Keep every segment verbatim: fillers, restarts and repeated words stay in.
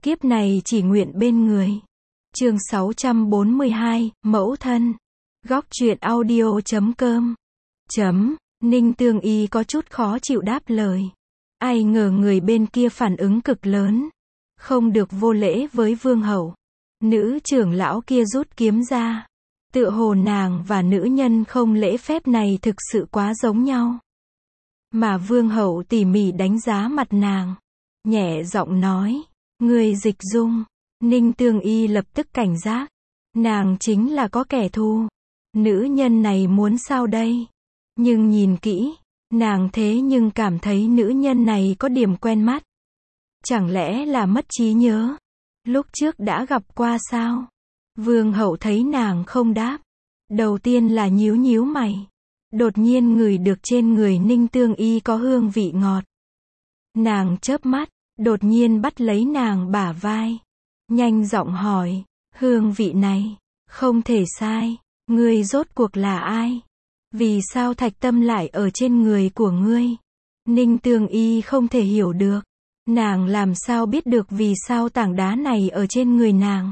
Kiếp này chỉ nguyện bên người. Chương sáu trăm bốn mươi hai, Mẫu thân. Góc truyện audio chấm com. Chấm, Ninh Tương Y có chút khó chịu đáp lời. Ai ngờ người bên kia phản ứng cực lớn. Không được vô lễ với vương hậu. Nữ trưởng lão kia rút kiếm ra. Tựa hồ nàng và nữ nhân không lễ phép này thực sự quá giống nhau. Mà vương hậu tỉ mỉ đánh giá mặt nàng. Nhẹ giọng nói, người dịch dung. Ninh Tương Y lập tức cảnh giác. Nàng chính là có kẻ thù. Nữ nhân này muốn sao đây? Nhưng nhìn kỹ, nàng thế nhưng cảm thấy nữ nhân này có điểm quen mắt. Chẳng lẽ là mất trí nhớ? Lúc trước đã gặp qua sao? Vương hậu thấy nàng không đáp. Đầu tiên là nhíu nhíu mày. Đột nhiên ngửi được trên người Ninh Tương Y có hương vị ngọt. Nàng chớp mắt, đột nhiên bắt lấy nàng bả vai. Nhanh giọng hỏi, hương vị này, không thể sai, ngươi rốt cuộc là ai? Vì sao thạch tâm lại ở trên người của ngươi? Ninh Tương Y không thể hiểu được. Nàng làm sao biết được vì sao tảng đá này ở trên người nàng?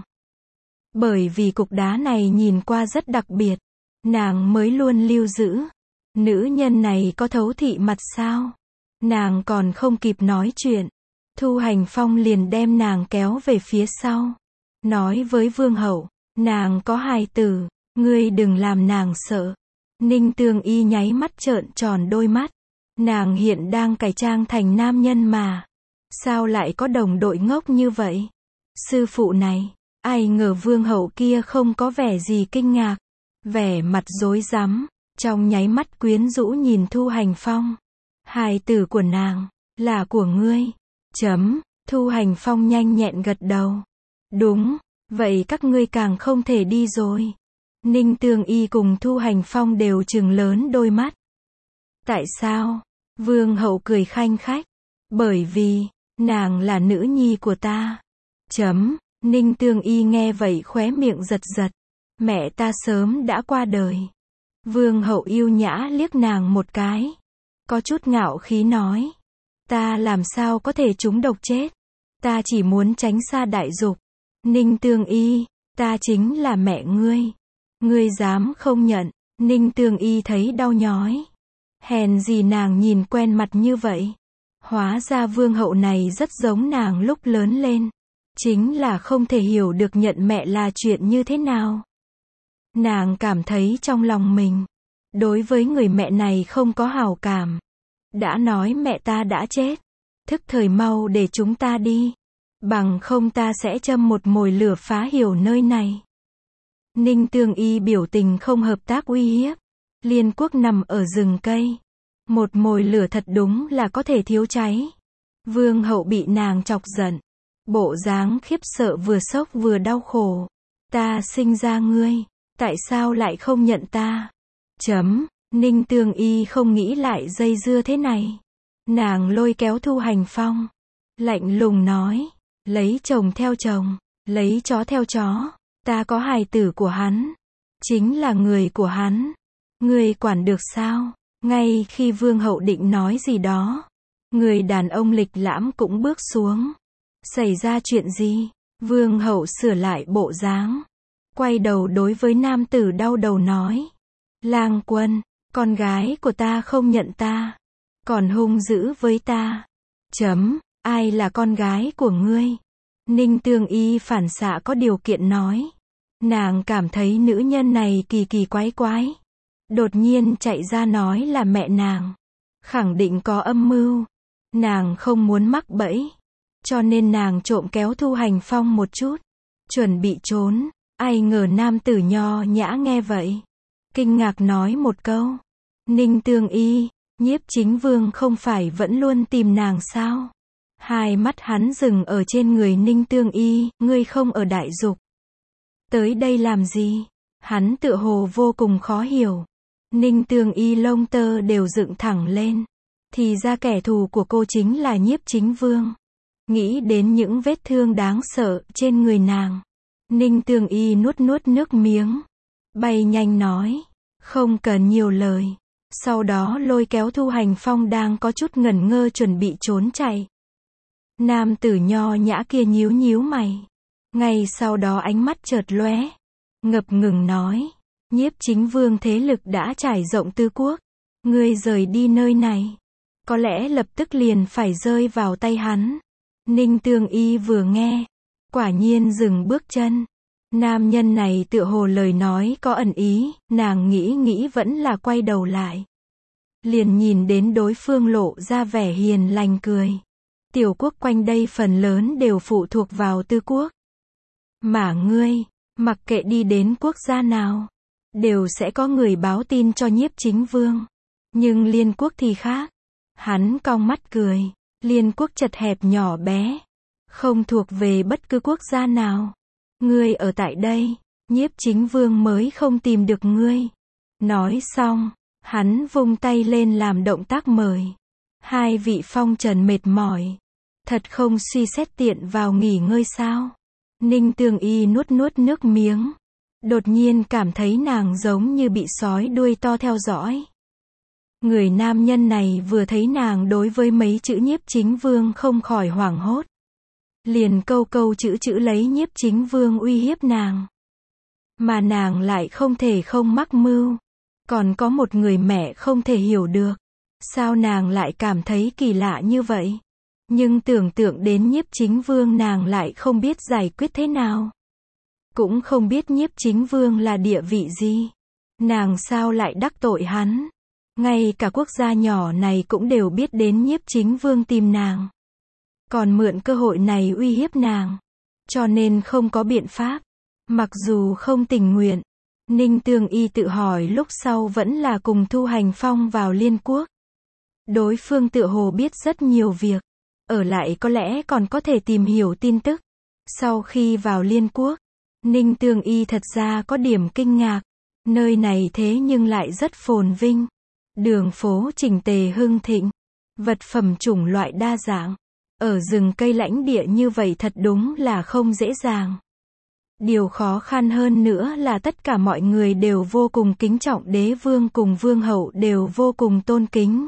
Bởi vì cục đá này nhìn qua rất đặc biệt. Nàng mới luôn lưu giữ. Nữ nhân này có thấu thị mặt sao? Nàng còn không kịp nói chuyện. Thu Hành Phong liền đem nàng kéo về phía sau. Nói với vương hậu, nàng có hài tử, ngươi đừng làm nàng sợ. Ninh Tương Y nháy mắt trợn tròn đôi mắt. Nàng hiện đang cải trang thành nam nhân mà. Sao lại có đồng đội ngốc như vậy? Sư phụ này, ai ngờ vương hậu kia không có vẻ gì kinh ngạc. Vẻ mặt rối rắm, trong nháy mắt quyến rũ nhìn Thu Hành Phong. Hài tử của nàng, là của ngươi. Chấm, Thu Hành Phong nhanh nhẹn gật đầu. Đúng, vậy các ngươi càng không thể đi rồi. Ninh Tương Y cùng Thu Hành Phong đều trừng lớn đôi mắt. Tại sao? Vương hậu cười khanh khách. Bởi vì, nàng là nữ nhi của ta. Chấm, Ninh Tương Y nghe vậy khóe miệng giật giật. Mẹ ta sớm đã qua đời. Vương hậu yêu nhã liếc nàng một cái. Có chút ngạo khí nói. Ta làm sao có thể trúng độc chết. Ta chỉ muốn tránh xa đại dục. Ninh Tương Y, ta chính là mẹ ngươi. Ngươi dám không nhận. Ninh Tương Y thấy đau nhói. Hèn gì nàng nhìn quen mặt như vậy. Hóa ra vương hậu này rất giống nàng lúc lớn lên. Chính là không thể hiểu được nhận mẹ là chuyện như thế nào. Nàng cảm thấy trong lòng mình, đối với người mẹ này không có hảo cảm. Đã nói mẹ ta đã chết. Thức thời mau để chúng ta đi. Bằng không ta sẽ châm một mồi lửa phá hiểu nơi này. Ninh Tương Y biểu tình không hợp tác uy hiếp. Liên Quốc nằm ở rừng cây. Một mồi lửa thật đúng là có thể thiếu cháy. Vương hậu bị nàng chọc giận. Bộ dáng khiếp sợ vừa sốc vừa đau khổ. Ta sinh ra ngươi. Tại sao lại không nhận ta? Chấm, Ninh Tương Y không nghĩ lại dây dưa thế này. Nàng lôi kéo Thu Hành Phong. Lạnh lùng nói. Lấy chồng theo chồng. Lấy chó theo chó. Ta có hài tử của hắn. Chính là người của hắn. Ngươi quản được sao? Ngay khi vương hậu định nói gì đó. Người đàn ông lịch lãm cũng bước xuống. Xảy ra chuyện gì? Vương hậu sửa lại bộ dáng. Quay đầu đối với nam tử đau đầu nói. Lang Quân, con gái của ta không nhận ta. Còn hung dữ với ta. Chấm, ai là con gái của ngươi? Ninh Tương Y phản xạ có điều kiện nói. Nàng cảm thấy nữ nhân này kỳ kỳ quái quái. Đột nhiên chạy ra nói là mẹ nàng. Khẳng định có âm mưu. Nàng không muốn mắc bẫy. Cho nên nàng trộm kéo Thu Hành Phong một chút. Chuẩn bị trốn. Ai ngờ nam tử nho nhã nghe vậy. Kinh ngạc nói một câu. Ninh Tương Y, Nhiếp Chính Vương không phải vẫn luôn tìm nàng sao? Hai mắt hắn dừng ở trên người Ninh Tương Y, ngươi không ở đại dục. Tới đây làm gì? Hắn tựa hồ vô cùng khó hiểu. Ninh Tương Y lông tơ đều dựng thẳng lên. Thì ra kẻ thù của cô chính là Nhiếp Chính Vương. Nghĩ đến những vết thương đáng sợ trên người nàng. Ninh Tương Y nuốt nuốt nước miếng. Bay nhanh nói. Không cần nhiều lời. Sau đó lôi kéo Thu Hành Phong đang có chút ngẩn ngơ chuẩn bị trốn chạy. Nam tử nho nhã kia nhíu nhíu mày. Ngay sau đó ánh mắt chợt lóe, ngập ngừng nói, Nhiếp Chính Vương thế lực đã trải rộng tứ quốc. Ngươi rời đi nơi này, có lẽ lập tức liền phải rơi vào tay hắn. Ninh Tương Y vừa nghe, quả nhiên dừng bước chân. Nam nhân này tựa hồ lời nói có ẩn ý, nàng nghĩ nghĩ vẫn là quay đầu lại. Liền nhìn đến đối phương lộ ra vẻ hiền lành cười. Tiểu quốc quanh đây phần lớn đều phụ thuộc vào tư quốc. Mà ngươi, mặc kệ đi đến quốc gia nào, đều sẽ có người báo tin cho Nhiếp Chính Vương. Nhưng Liên quốc thì khác. Hắn cong mắt cười. Liên quốc chật hẹp nhỏ bé, không thuộc về bất cứ quốc gia nào. Ngươi ở tại đây, Nhiếp Chính Vương mới không tìm được ngươi. Nói xong, hắn vung tay lên làm động tác mời. Hai vị phong trần mệt mỏi, thật không suy xét tiện vào nghỉ ngơi sao? Ninh Tương Y nuốt nuốt nước miếng, đột nhiên cảm thấy nàng giống như bị sói đuôi to theo dõi. Người nam nhân này vừa thấy nàng đối với mấy chữ Nhiếp Chính Vương không khỏi hoảng hốt. Liền câu câu chữ chữ lấy Nhiếp Chính Vương uy hiếp nàng. Mà nàng lại không thể không mắc mưu. Còn có một người mẹ không thể hiểu được. Sao nàng lại cảm thấy kỳ lạ như vậy? Nhưng tưởng tượng đến Nhiếp Chính Vương nàng lại không biết giải quyết thế nào. Cũng không biết Nhiếp Chính Vương là địa vị gì. Nàng sao lại đắc tội hắn? Ngay cả quốc gia nhỏ này cũng đều biết đến Nhiếp Chính Vương tìm nàng. Còn mượn cơ hội này uy hiếp nàng. Cho nên không có biện pháp. Mặc dù không tình nguyện, Ninh Tương Y tự hỏi lúc sau vẫn là cùng Thu Hành Phong vào Liên quốc. Đối phương tựa hồ biết rất nhiều việc. Ở lại có lẽ còn có thể tìm hiểu tin tức. Sau khi vào Liên quốc, Ninh Tương Y thật ra có điểm kinh ngạc. Nơi này thế nhưng lại rất phồn vinh. Đường phố chỉnh tề hưng thịnh. Vật phẩm chủng loại đa dạng. Ở rừng cây lãnh địa như vậy thật đúng là không dễ dàng. Điều khó khăn hơn nữa là tất cả mọi người đều vô cùng kính trọng đế vương cùng vương hậu đều vô cùng tôn kính.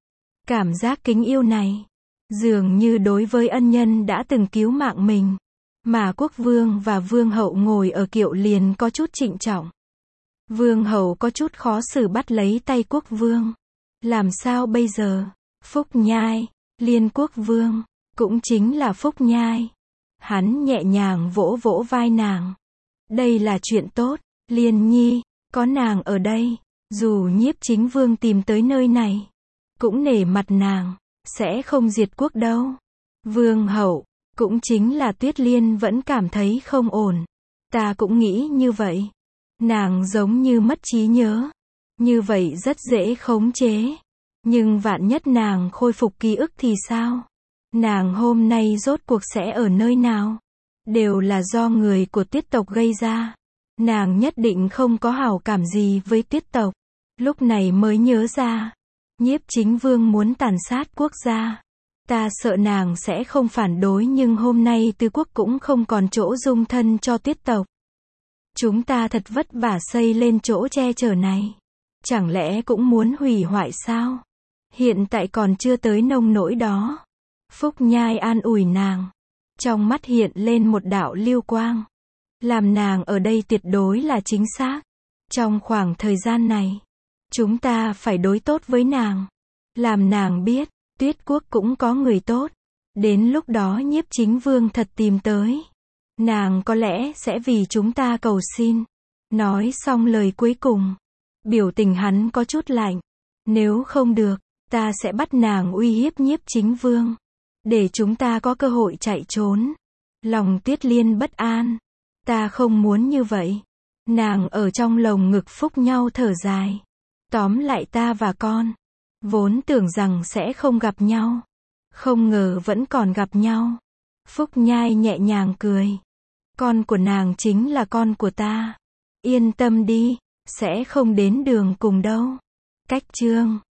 Cảm giác kính yêu này, dường như đối với ân nhân đã từng cứu mạng mình. Mà quốc vương và vương hậu ngồi ở kiệu liền có chút trịnh trọng. Vương hậu có chút khó xử bắt lấy tay quốc vương. Làm sao bây giờ? Phúc Nhai, Liên quốc vương, cũng chính là Phúc Nhai. Hắn nhẹ nhàng vỗ vỗ vai nàng. Đây là chuyện tốt, Liên nhi, có nàng ở đây. Dù Nhiếp Chính Vương tìm tới nơi này, cũng nể mặt nàng, sẽ không diệt quốc đâu. Vương hậu, cũng chính là Tuyết Liên vẫn cảm thấy không ổn. Ta cũng nghĩ như vậy. Nàng giống như mất trí nhớ. Như vậy rất dễ khống chế. Nhưng vạn nhất nàng khôi phục ký ức thì sao? Nàng hôm nay rốt cuộc sẽ ở nơi nào? Đều là do người của Tuyết tộc gây ra. Nàng nhất định không có hảo cảm gì với Tuyết tộc. Lúc này mới nhớ ra. Nhiếp Chính Vương muốn tàn sát quốc gia. Ta sợ nàng sẽ không phản đối nhưng hôm nay Tư quốc cũng không còn chỗ dung thân cho Tuyết tộc. Chúng ta thật vất vả xây lên chỗ che chở này. Chẳng lẽ cũng muốn hủy hoại sao? Hiện tại còn chưa tới nông nỗi đó. Phúc Nhai an ủi nàng. Trong mắt hiện lên một đạo lưu quang. Làm nàng ở đây tuyệt đối là chính xác. Trong khoảng thời gian này, chúng ta phải đối tốt với nàng. Làm nàng biết, Tuyết quốc cũng có người tốt. Đến lúc đó Nhiếp Chính Vương thật tìm tới. Nàng có lẽ sẽ vì chúng ta cầu xin. Nói xong lời cuối cùng. Biểu tình hắn có chút lạnh. Nếu không được, ta sẽ bắt nàng uy hiếp Nhiếp Chính Vương. Để chúng ta có cơ hội chạy trốn. Lòng Tuyết Liên bất an. Ta không muốn như vậy. Nàng ở trong lồng ngực phúc nhau thở dài. Tóm lại ta và con. Vốn tưởng rằng sẽ không gặp nhau. Không ngờ vẫn còn gặp nhau. Phúc Nhai nhẹ nhàng cười. Con của nàng chính là con của ta. Yên tâm đi, sẽ không đến đường cùng đâu. Cách chương